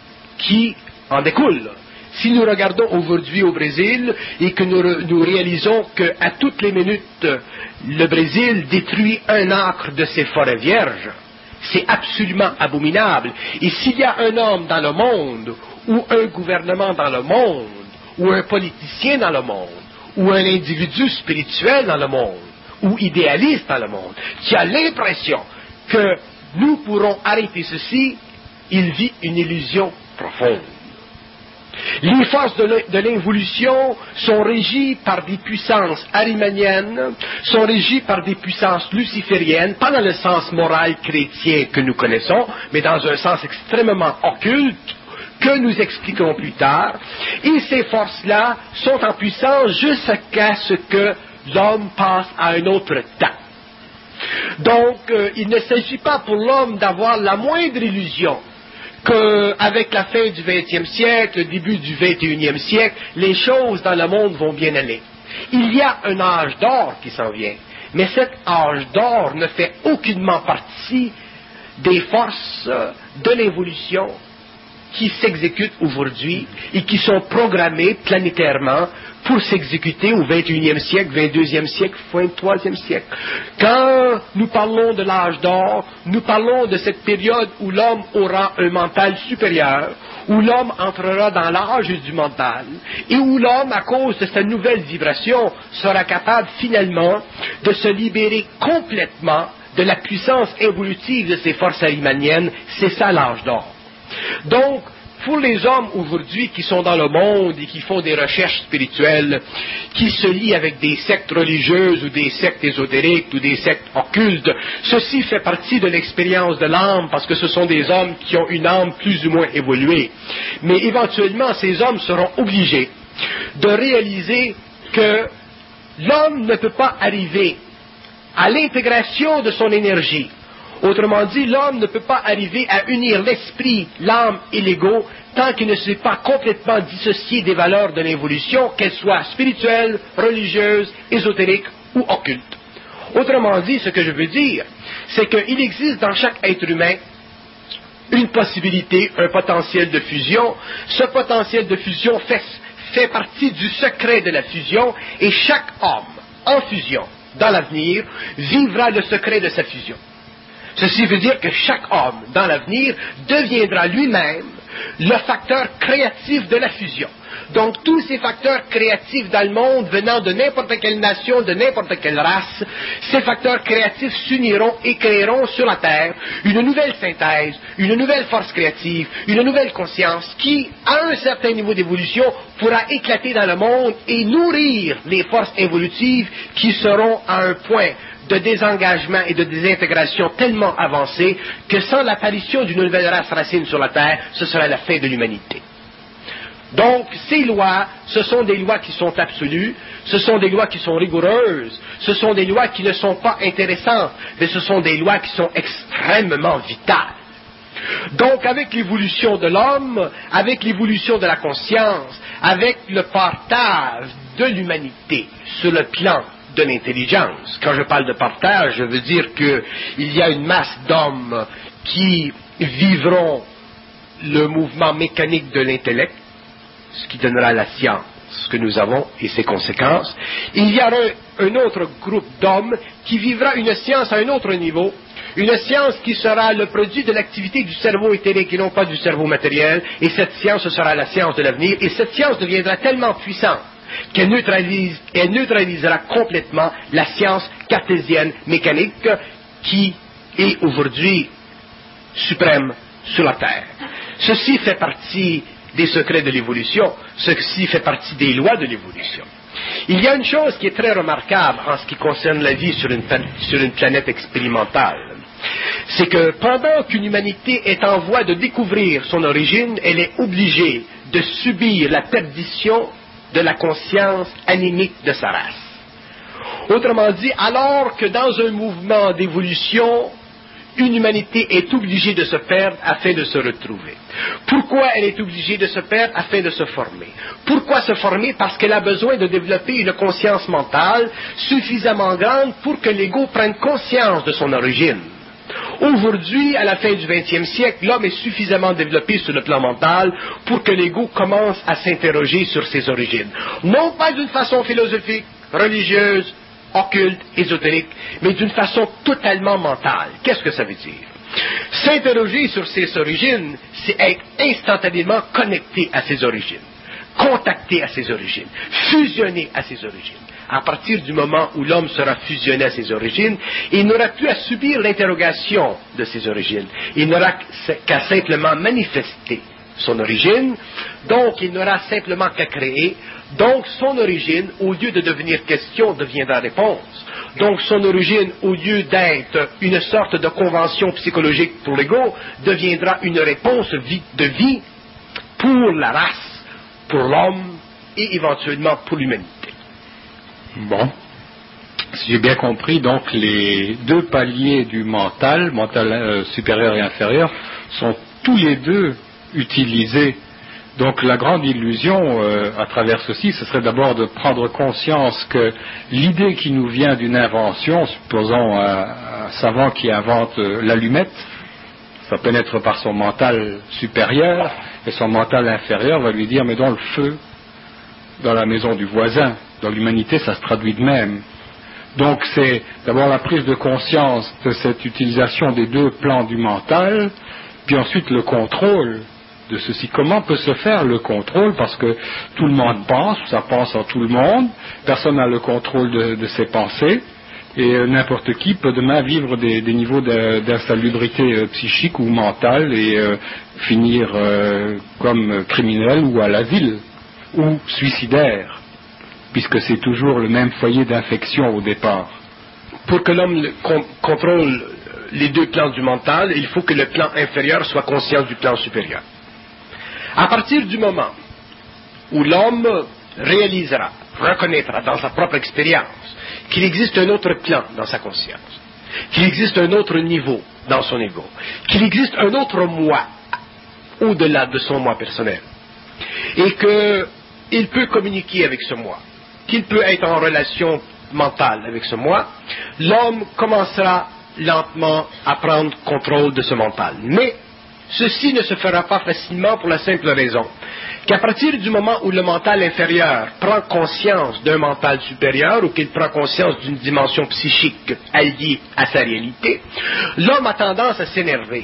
qui en découle. Si nous regardons aujourd'hui au Brésil et que nous, nous réalisons qu'à toutes les minutes, le Brésil détruit un acre de ses forêts vierges, c'est absolument abominable. Et s'il y a un homme dans le monde, ou un gouvernement dans le monde, ou un politicien dans le monde, ou un individu spirituel dans le monde, ou idéaliste dans le monde, qui a l'impression que nous pourrons arrêter ceci, il vit une illusion profonde. Les forces de l'involution sont régies par des puissances arimaniennes, sont régies par des puissances lucifériennes, pas dans le sens moral chrétien que nous connaissons, mais dans un sens extrêmement occulte, que nous expliquerons plus tard. Et ces forces-là sont en puissance jusqu'à ce que l'homme passe à un autre temps. Donc, euh, il ne s'agit pas pour l'homme d'avoir la moindre illusion qu'avec la fin du vingtième siècle, le début du vingt et unième siècle, les choses dans le monde vont bien aller. Il y a un âge d'or qui s'en vient, mais cet âge d'or ne fait aucunement partie des forces de l'évolution qui s'exécutent aujourd'hui et qui sont programmées planétairement pour s'exécuter au vingt et unième siècle, vingt-deuxième siècle, vingt-troisième siècle. Quand nous parlons de l'âge d'or, nous parlons de cette période où l'homme aura un mental supérieur, où l'homme entrera dans l'âge du mental, et où l'homme, à cause de sa nouvelle vibration, sera capable finalement de se libérer complètement de la puissance évolutive de ces forces arimaniennes. C'est ça l'âge d'or. Donc, pour les hommes aujourd'hui qui sont dans le monde et qui font des recherches spirituelles, qui se lient avec des sectes religieuses ou des sectes ésotériques ou des sectes occultes, ceci fait partie de l'expérience de l'âme parce que ce sont des hommes qui ont une âme plus ou moins évoluée. Mais éventuellement, ces hommes seront obligés de réaliser que l'homme ne peut pas arriver à l'intégration de son énergie. Autrement dit, l'homme ne peut pas arriver à unir l'esprit, l'âme et l'ego tant qu'il ne s'est pas complètement dissocié des valeurs de l'évolution, qu'elles soient spirituelles, religieuses, ésotériques ou occultes. Autrement dit, ce que je veux dire, c'est qu'il existe dans chaque être humain une possibilité, un potentiel de fusion. Ce potentiel de fusion fait, fait partie du secret de la fusion et chaque homme en fusion, dans l'avenir, vivra le secret de sa fusion. Ceci veut dire que chaque homme, dans l'avenir, deviendra lui-même le facteur créatif de la fusion. Donc, tous ces facteurs créatifs dans le monde, venant de n'importe quelle nation, de n'importe quelle race, ces facteurs créatifs s'uniront et créeront sur la Terre une nouvelle synthèse, une nouvelle force créative, une nouvelle conscience qui, à un certain niveau d'évolution, pourra éclater dans le monde et nourrir les forces évolutives qui seront à un point de désengagement et de désintégration tellement avancé que sans l'apparition d'une nouvelle race racine sur la Terre, ce sera la fin de l'humanité. Donc, ces lois, ce sont des lois qui sont absolues, ce sont des lois qui sont rigoureuses, ce sont des lois qui ne sont pas intéressantes, mais ce sont des lois qui sont extrêmement vitales. Donc, avec l'évolution de l'homme, avec l'évolution de la conscience, avec le partage de l'humanité sur le plan de l'intelligence. Quand je parle de partage, je veux dire qu'il y a une masse d'hommes qui vivront le mouvement mécanique de l'intellect, ce qui donnera la science que nous avons et ses conséquences. Il y aura un autre groupe d'hommes qui vivra une science à un autre niveau, une science qui sera le produit de l'activité du cerveau éthérique et non pas du cerveau matériel, et cette science, ce sera la science de l'avenir, et cette science deviendra tellement puissante qu'elle neutralise, elle neutralisera complètement la science cartésienne mécanique qui est aujourd'hui suprême sur la Terre. Ceci fait partie des secrets de l'évolution, ceci fait partie des lois de l'évolution. Il y a une chose qui est très remarquable en ce qui concerne la vie sur une, sur une planète expérimentale. C'est que pendant qu'une humanité est en voie de découvrir son origine, elle est obligée de subir la perdition de la conscience animique de sa race. Autrement dit, alors que dans un mouvement d'évolution, une humanité est obligée de se perdre afin de se retrouver. Pourquoi elle est obligée de se perdre afin de se former? Pourquoi se former? Parce qu'elle a besoin de développer une conscience mentale suffisamment grande pour que l'ego prenne conscience de son origine. Aujourd'hui, à la fin du vingtième siècle, l'homme est suffisamment développé sur le plan mental pour que l'ego commence à s'interroger sur ses origines. Non pas d'une façon philosophique, religieuse, occulte, ésotérique, mais d'une façon totalement mentale. Qu'est-ce que ça veut dire? S'interroger sur ses origines, c'est être instantanément connecté à ses origines, contacté à ses origines, fusionné à ses origines. À partir du moment où l'homme sera fusionné à ses origines, il n'aura plus à subir l'interrogation de ses origines. Il n'aura qu'à simplement manifester son origine, donc il n'aura simplement qu'à créer, donc son origine, au lieu de devenir question, deviendra réponse. Donc son origine, au lieu d'être une sorte de convention psychologique pour l'ego, deviendra une réponse de vie pour la race, pour l'homme et éventuellement pour l'humanité. Bon. Si j'ai bien compris, donc les deux paliers du mental, mental euh, supérieur et inférieur, sont tous les deux utilisés. Donc la grande illusion euh, à travers ceci, ce serait d'abord de prendre conscience que l'idée qui nous vient d'une invention, supposons un, un savant qui invente euh, l'allumette, ça pénètre par son mental supérieur, et son mental inférieur va lui dire mais dans le feu, dans la maison du voisin, dans l'humanité ça se traduit de même. Donc c'est d'abord la prise de conscience de cette utilisation des deux plans du mental, puis ensuite le contrôle de ceci. Comment peut se faire le contrôle? Parce que tout le monde pense, ça pense en tout le monde, personne n'a le contrôle de, de ses pensées, et euh, n'importe qui peut demain vivre des, des niveaux d'insalubrité euh, psychique ou mentale et euh, finir euh, comme criminel ou à l'asile, ou suicidaire, puisque c'est toujours le même foyer d'infection au départ. Pour que l'homme con- contrôle les deux plans du mental, il faut que le plan inférieur soit conscient du plan supérieur. À partir du moment où l'homme réalisera, reconnaîtra dans sa propre expérience qu'il existe un autre plan dans sa conscience, qu'il existe un autre niveau dans son ego, qu'il existe un autre moi au-delà de son moi personnel, et qu'il peut communiquer avec ce moi, qu'il peut être en relation mentale avec ce moi, l'homme commencera lentement à prendre contrôle de ce mental. Mais ceci ne se fera pas facilement pour la simple raison qu'à partir du moment où le mental inférieur prend conscience d'un mental supérieur ou qu'il prend conscience d'une dimension psychique alliée à sa réalité, l'homme a tendance à s'énerver.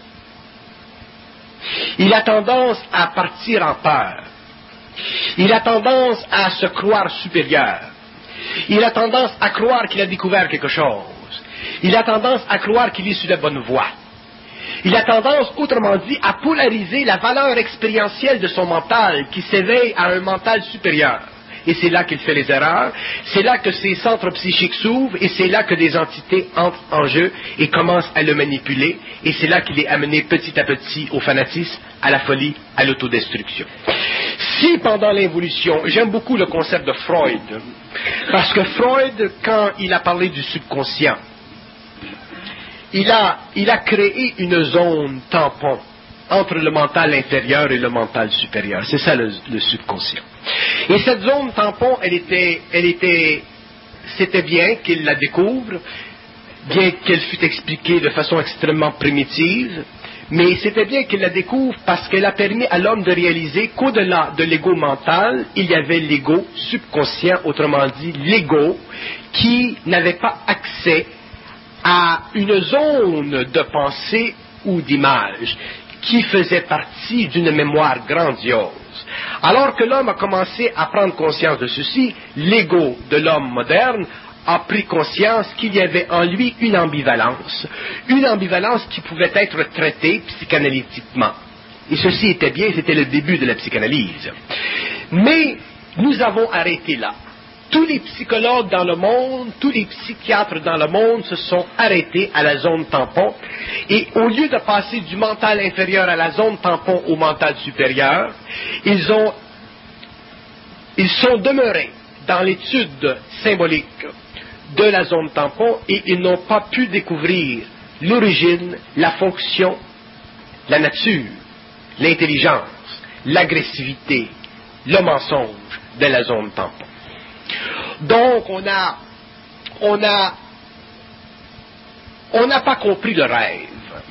Il a tendance à partir en peur. Il a tendance à se croire supérieur. Il a tendance à croire qu'il a découvert quelque chose. Il a tendance à croire qu'il est sur la bonne voie. Il a tendance, autrement dit, à polariser la valeur expérientielle de son mental qui s'éveille à un mental supérieur. Et c'est là qu'il fait les erreurs, c'est là que ses centres psychiques s'ouvrent, et c'est là que des entités entrent en jeu et commencent à le manipuler, et c'est là qu'il est amené petit à petit au fanatisme, à la folie, à l'autodestruction. Si pendant l'évolution, j'aime beaucoup le concept de Freud, parce que Freud, quand il a parlé du subconscient, il a, il a créé une zone tampon entre le mental inférieur et le mental supérieur. C'est ça le, le subconscient. Et cette zone tampon, elle était, elle était, c'était bien qu'il la découvre, bien qu'elle fût expliquée de façon extrêmement primitive, mais c'était bien qu'il la découvre parce qu'elle a permis à l'homme de réaliser qu'au-delà de l'ego mental, il y avait l'ego subconscient, autrement dit l'ego qui n'avait pas accès à une zone de pensée ou d'image qui faisait partie d'une mémoire grandiose. Alors que l'homme a commencé à prendre conscience de ceci, l'ego de l'homme moderne a pris conscience qu'il y avait en lui une ambivalence, une ambivalence qui pouvait être traitée psychanalytiquement. Et ceci était bien, c'était le début de la psychanalyse. Mais nous avons arrêté là. Tous les psychologues dans le monde, tous les psychiatres dans le monde se sont arrêtés à la zone tampon, et au lieu de passer du mental inférieur à la zone tampon au mental supérieur, ils ont, ils sont demeurés dans l'étude symbolique de la zone tampon, et ils n'ont pas pu découvrir l'origine, la fonction, la nature, l'intelligence, l'agressivité, le mensonge de la zone tampon. Donc, on a, on a, on n'a pas compris le rêve.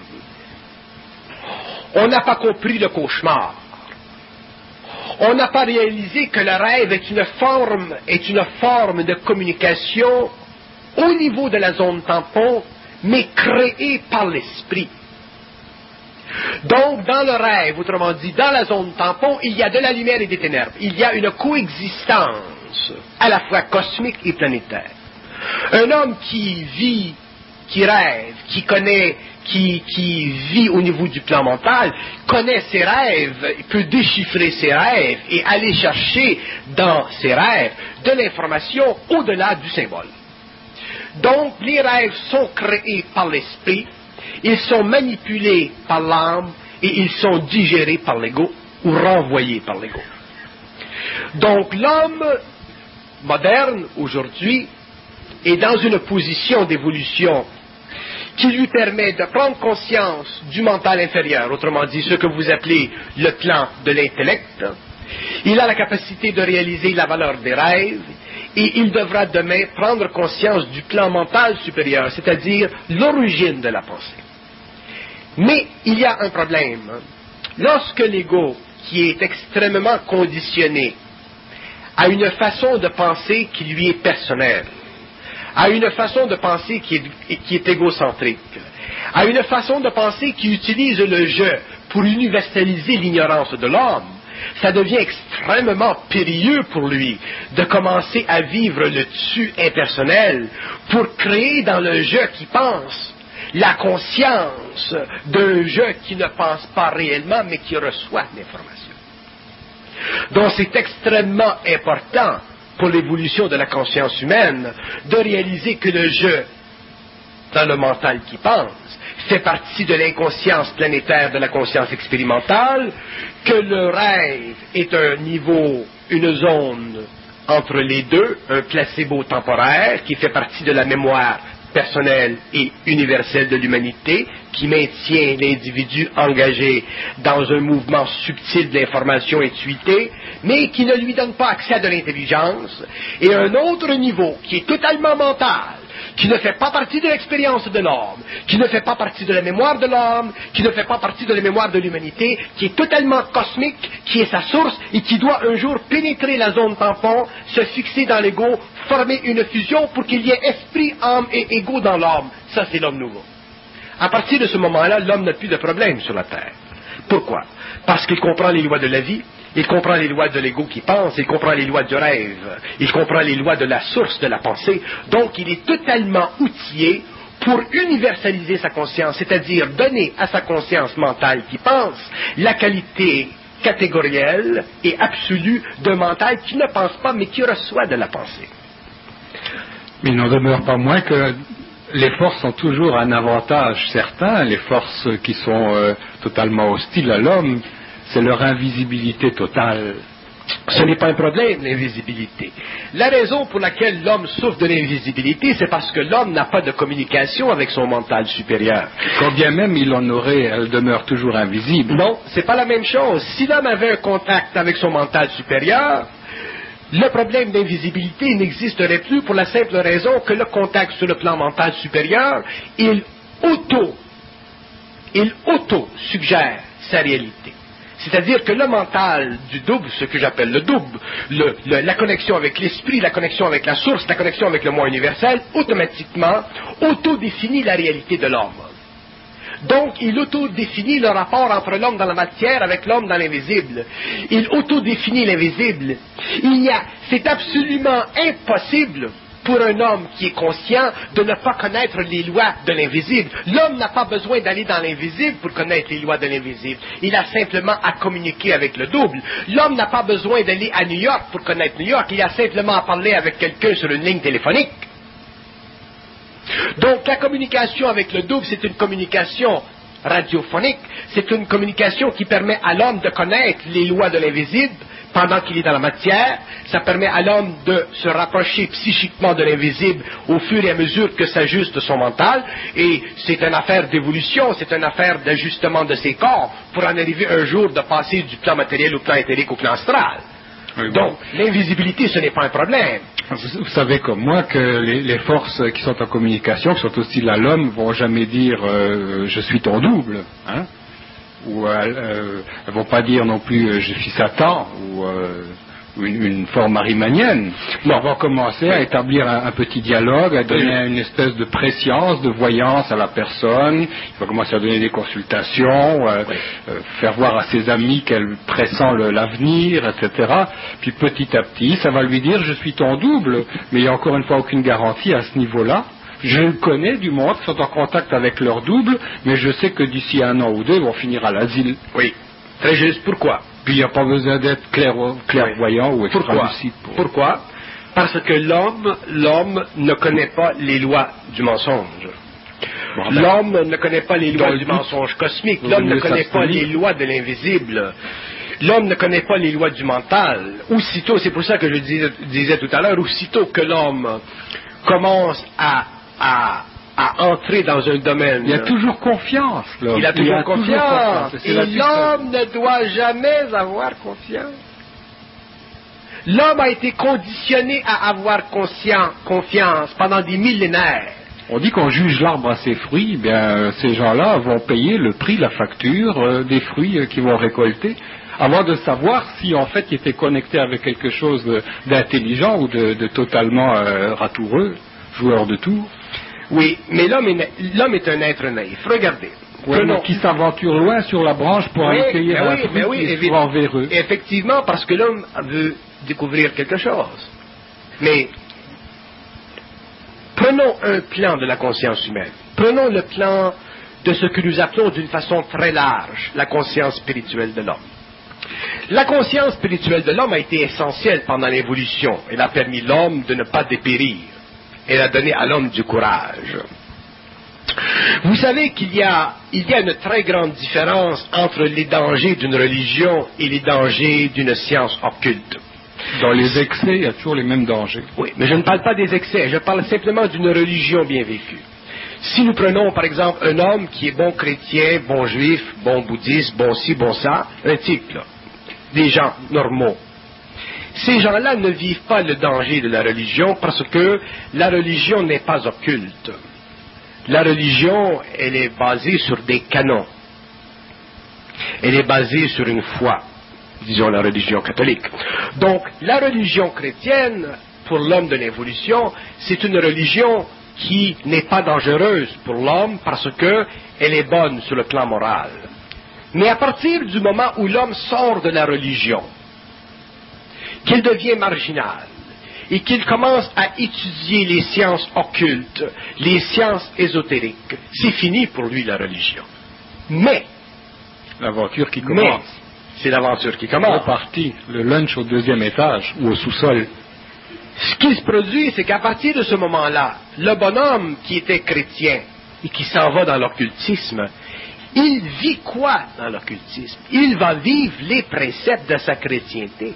On n'a pas compris le cauchemar. On n'a pas réalisé que le rêve est une forme, est une forme de communication au niveau de la zone tampon, mais créée par l'esprit. Donc, dans le rêve, autrement dit, dans la zone tampon, il y a de la lumière et des ténèbres. Il y a une coexistence à la fois cosmique et planétaire. Un homme qui vit, qui rêve, qui connaît, qui, qui vit au niveau du plan mental connaît ses rêves, peut déchiffrer ses rêves et aller chercher dans ses rêves de l'information au-delà du symbole. Donc, les rêves sont créés par l'esprit, ils sont manipulés par l'âme et ils sont digérés par l'ego ou renvoyés par l'ego. Donc, l'homme moderne, aujourd'hui, est dans une position d'évolution qui lui permet de prendre conscience du mental inférieur, autrement dit, ce que vous appelez le plan de l'intellect. Il a la capacité de réaliser la valeur des rêves et il devra demain prendre conscience du plan mental supérieur, c'est-à-dire l'origine de la pensée. Mais il y a un problème. Lorsque l'ego, qui est extrêmement conditionné, a une façon de penser qui lui est personnelle, a une façon de penser qui est, qui est égocentrique, a une façon de penser qui utilise le je pour universaliser l'ignorance de l'homme, ça devient extrêmement périlleux pour lui de commencer à vivre le tu impersonnel pour créer dans le je qui pense la conscience d'un je qui ne pense pas réellement mais qui reçoit l'information. Donc c'est extrêmement important pour l'évolution de la conscience humaine de réaliser que le je dans le mental qui pense fait partie de l'inconscience planétaire de la conscience expérimentale, que le rêve est un niveau, une zone entre les deux, un placebo temporaire qui fait partie de la mémoire personnelle et universelle de l'humanité, qui maintient l'individu engagé dans un mouvement subtil d'information intuitée, mais qui ne lui donne pas accès à de l'intelligence, et un autre niveau qui est totalement mental, qui ne fait pas partie de l'expérience de l'homme, qui ne fait pas partie de la mémoire de l'homme, qui ne fait pas partie de la mémoire de l'humanité, qui est totalement cosmique, qui est sa source et qui doit un jour pénétrer la zone tampon, se fixer dans l'ego, former une fusion pour qu'il y ait esprit, âme et ego dans l'homme. Ça, c'est l'homme nouveau. À partir de ce moment-là, l'homme n'a plus de problème sur la Terre. Pourquoi? Parce qu'il comprend les lois de la vie, il comprend les lois de l'ego qui pense, il comprend les lois du rêve, il comprend les lois de la source de la pensée. Donc, il est totalement outillé pour universaliser sa conscience, c'est-à-dire donner à sa conscience mentale qui pense la qualité catégorielle et absolue d'un mental qui ne pense pas, mais qui reçoit de la pensée. Mais il n'en demeure pas moins que les forces ont toujours un avantage certain, les forces qui sont euh, totalement hostiles à l'homme, c'est leur invisibilité totale. Ce n'est pas un problème, l'invisibilité. La raison pour laquelle l'homme souffre de l'invisibilité, c'est parce que l'homme n'a pas de communication avec son mental supérieur. Quand bien même il en aurait, elle demeure toujours invisible. Non, c'est pas la même chose. Si l'homme avait un contact avec son mental supérieur, le problème d'invisibilité n'existerait plus pour la simple raison que le contact sur le plan mental supérieur, il auto, il auto-suggère sa réalité. C'est-à-dire que le mental du double, ce que j'appelle le double, le, le, la connexion avec l'esprit, la connexion avec la source, la connexion avec le moi universel, automatiquement auto-définit la réalité de l'homme. Donc, il auto-définit le rapport entre l'homme dans la matière avec l'homme dans l'invisible. Il auto-définit l'invisible. Il y a, c'est absolument impossible pour un homme qui est conscient de ne pas connaître les lois de l'invisible. L'homme n'a pas besoin d'aller dans l'invisible pour connaître les lois de l'invisible. Il a simplement à communiquer avec le double. L'homme n'a pas besoin d'aller à New York pour connaître New York. Il a simplement à parler avec quelqu'un sur une ligne téléphonique. Donc la communication avec le double, c'est une communication radiophonique, c'est une communication qui permet à l'homme de connaître les lois de l'invisible pendant qu'il est dans la matière. Ça permet à l'homme de se rapprocher psychiquement de l'invisible au fur et à mesure que s'ajuste son mental, et c'est une affaire d'évolution, c'est une affaire d'ajustement de ses corps pour en arriver un jour de passer du plan matériel au plan éthérique au plan astral. Oui, bon. Donc, l'invisibilité, ce n'est pas un problème. Vous, vous savez comme moi que les, les forces qui sont en communication, qui sont hostiles à l'homme, vont jamais dire euh, « je suis ton double hein », ou euh, elles vont pas dire non plus euh, « je suis Satan » ou euh, une, une forme arimanienne. On va commencer à établir un, un petit dialogue, à donner une espèce de préscience, de voyance à la personne. Il va commencer à donner des consultations, euh, oui. euh, faire voir à ses amis qu'elle pressent le, l'avenir, et cetera. Puis petit à petit, ça va lui dire « je suis ton double », mais il n'y a encore une fois aucune garantie à ce niveau-là Je connais du monde qui sont en contact avec leur double, mais je sais que d'ici un an ou deux, ils vont finir à l'asile. Oui, très juste. Pourquoi? Puis il n'y a pas besoin d'être clair- clairvoyant oui. ou extra-lucide. Pour... Pourquoi? Parce que l'homme, l'homme ne connaît pas les lois du mensonge. Bon, ben, l'homme ne connaît pas les lois du mensonge cosmique. L'homme ne connaît pas les lois de l'invisible. L'homme ne connaît pas les lois du mental. Aussitôt, c'est pour ça que je disais, disais tout à l'heure, aussitôt que l'homme commence à, à, à entrer dans un domaine... Il a toujours confiance. L'homme. Il a toujours il a confiance. Toujours confiance. Et l'homme ne doit jamais avoir confiance. L'homme a été conditionné à avoir conscient, confiance pendant des millénaires. On dit qu'on juge l'arbre à ses fruits, eh bien ces gens-là vont payer le prix, la facture euh, des fruits euh, qu'ils vont récolter, avant de savoir si en fait ils étaient connectés avec quelque chose d'intelligent ou de, de totalement euh, ratoureux, joueur de tours. Oui, mais l'homme est, l'homme est un être naïf. Regardez. Ouais, mais qui s'aventure loin sur la branche pour oui, aller cueillir un oui, fruit oui, qui est souvent véreux. Effectivement, parce que l'homme veut découvrir quelque chose. Mais prenons un plan de la conscience humaine. Prenons le plan de ce que nous appelons d'une façon très large la conscience spirituelle de l'homme. La conscience spirituelle de l'homme a été essentielle pendant l'évolution. Elle a permis l'homme de ne pas dépérir. Elle a donné à l'homme du courage. Vous savez qu'il y a, il y a une très grande différence entre les dangers d'une religion et les dangers d'une science occulte. Dans les excès, il y a toujours les mêmes dangers. Oui, mais je ne parle pas des excès, je parle simplement d'une religion bien vécue. Si nous prenons par exemple un homme qui est bon chrétien, bon juif, bon bouddhiste, bon ci, bon ça, un type là, des gens normaux. Ces gens-là ne vivent pas le danger de la religion parce que la religion n'est pas occulte. La religion, elle est basée sur des canons. Elle est basée sur une foi, disons la religion catholique. Donc, la religion chrétienne, pour l'homme de l'évolution, c'est une religion qui n'est pas dangereuse pour l'homme parce qu'elle est bonne sur le plan moral. Mais à partir du moment où l'homme sort de la religion, qu'il devient marginal, et qu'il commence à étudier les sciences occultes, les sciences ésotériques, c'est fini pour lui la religion. Mais, l'aventure qui commence. C'est l'aventure qui commence. C'est parti, le lunch au deuxième étage ou au sous-sol. Ce qui se produit, c'est qu'à partir de ce moment-là, le bonhomme qui était chrétien et qui s'en va dans l'occultisme, il vit quoi dans l'occultisme? Il va vivre les préceptes de sa chrétienté.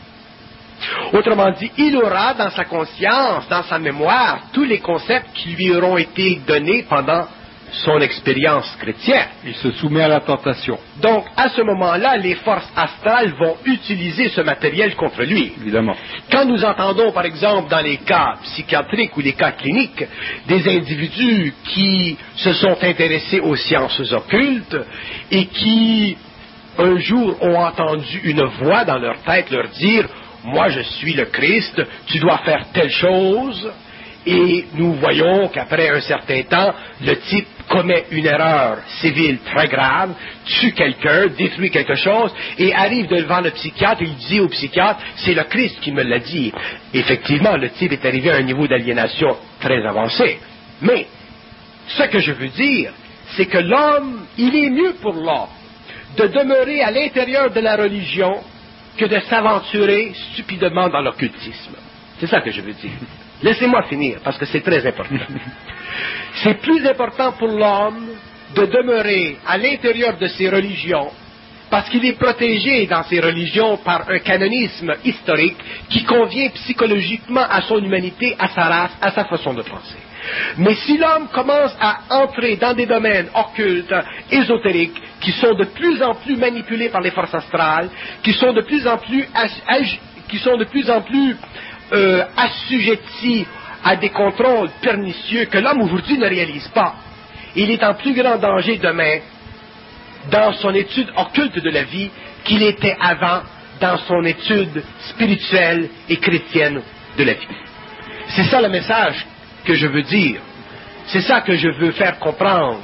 Autrement dit, il aura dans sa conscience, dans sa mémoire, tous les concepts qui lui auront été donnés pendant son expérience chrétienne. Il se soumet à la tentation. Donc, à ce moment-là, les forces astrales vont utiliser ce matériel contre lui. Évidemment. Quand nous entendons, par exemple, dans les cas psychiatriques ou les cas cliniques, des individus qui se sont intéressés aux sciences occultes et qui, un jour, ont entendu une voix dans leur tête leur dire « Moi, je suis le Christ, tu dois faire telle chose », et nous voyons qu'après un certain temps, le type commet une erreur civile très grave, tue quelqu'un, détruit quelque chose, et arrive devant le psychiatre et il dit au psychiatre, c'est le Christ qui me l'a dit. Effectivement, le type est arrivé à un niveau d'aliénation très avancé. Mais, ce que je veux dire, c'est que l'homme, il est mieux pour l'homme de demeurer à l'intérieur de la religion que de s'aventurer stupidement dans l'occultisme. C'est ça que je veux dire. Laissez-moi finir, parce que c'est très important. C'est plus important pour l'homme de demeurer à l'intérieur de ses religions, parce qu'il est protégé dans ses religions par un canonisme historique qui convient psychologiquement à son humanité, à sa race, à sa façon de penser. Mais si l'homme commence à entrer dans des domaines occultes, ésotériques, qui sont de plus en plus manipulés par les forces astrales, qui sont de plus en plus, ag- qui sont de plus en plus Euh, assujetti à des contrôles pernicieux que l'homme aujourd'hui ne réalise pas. Il est en plus grand danger demain dans son étude occulte de la vie qu'il était avant dans son étude spirituelle et chrétienne de la vie. C'est ça le message que je veux dire. C'est ça que je veux faire comprendre.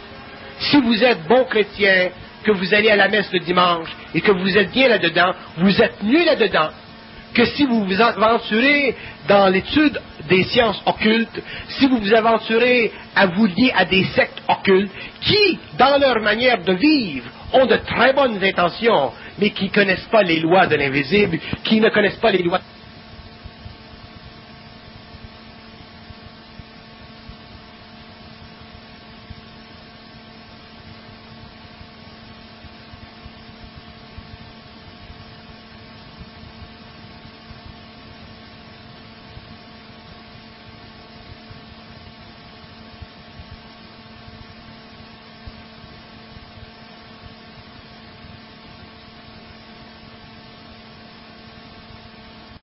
Si vous êtes bon chrétien, que vous allez à la messe le dimanche et que vous êtes bien là-dedans, vous êtes mieux là-dedans que si vous vous aventurez dans l'étude des sciences occultes, si vous vous aventurez à vous lier à des sectes occultes, qui, dans leur manière de vivre, ont de très bonnes intentions, mais qui ne connaissent pas les lois de l'invisible, qui ne connaissent pas les lois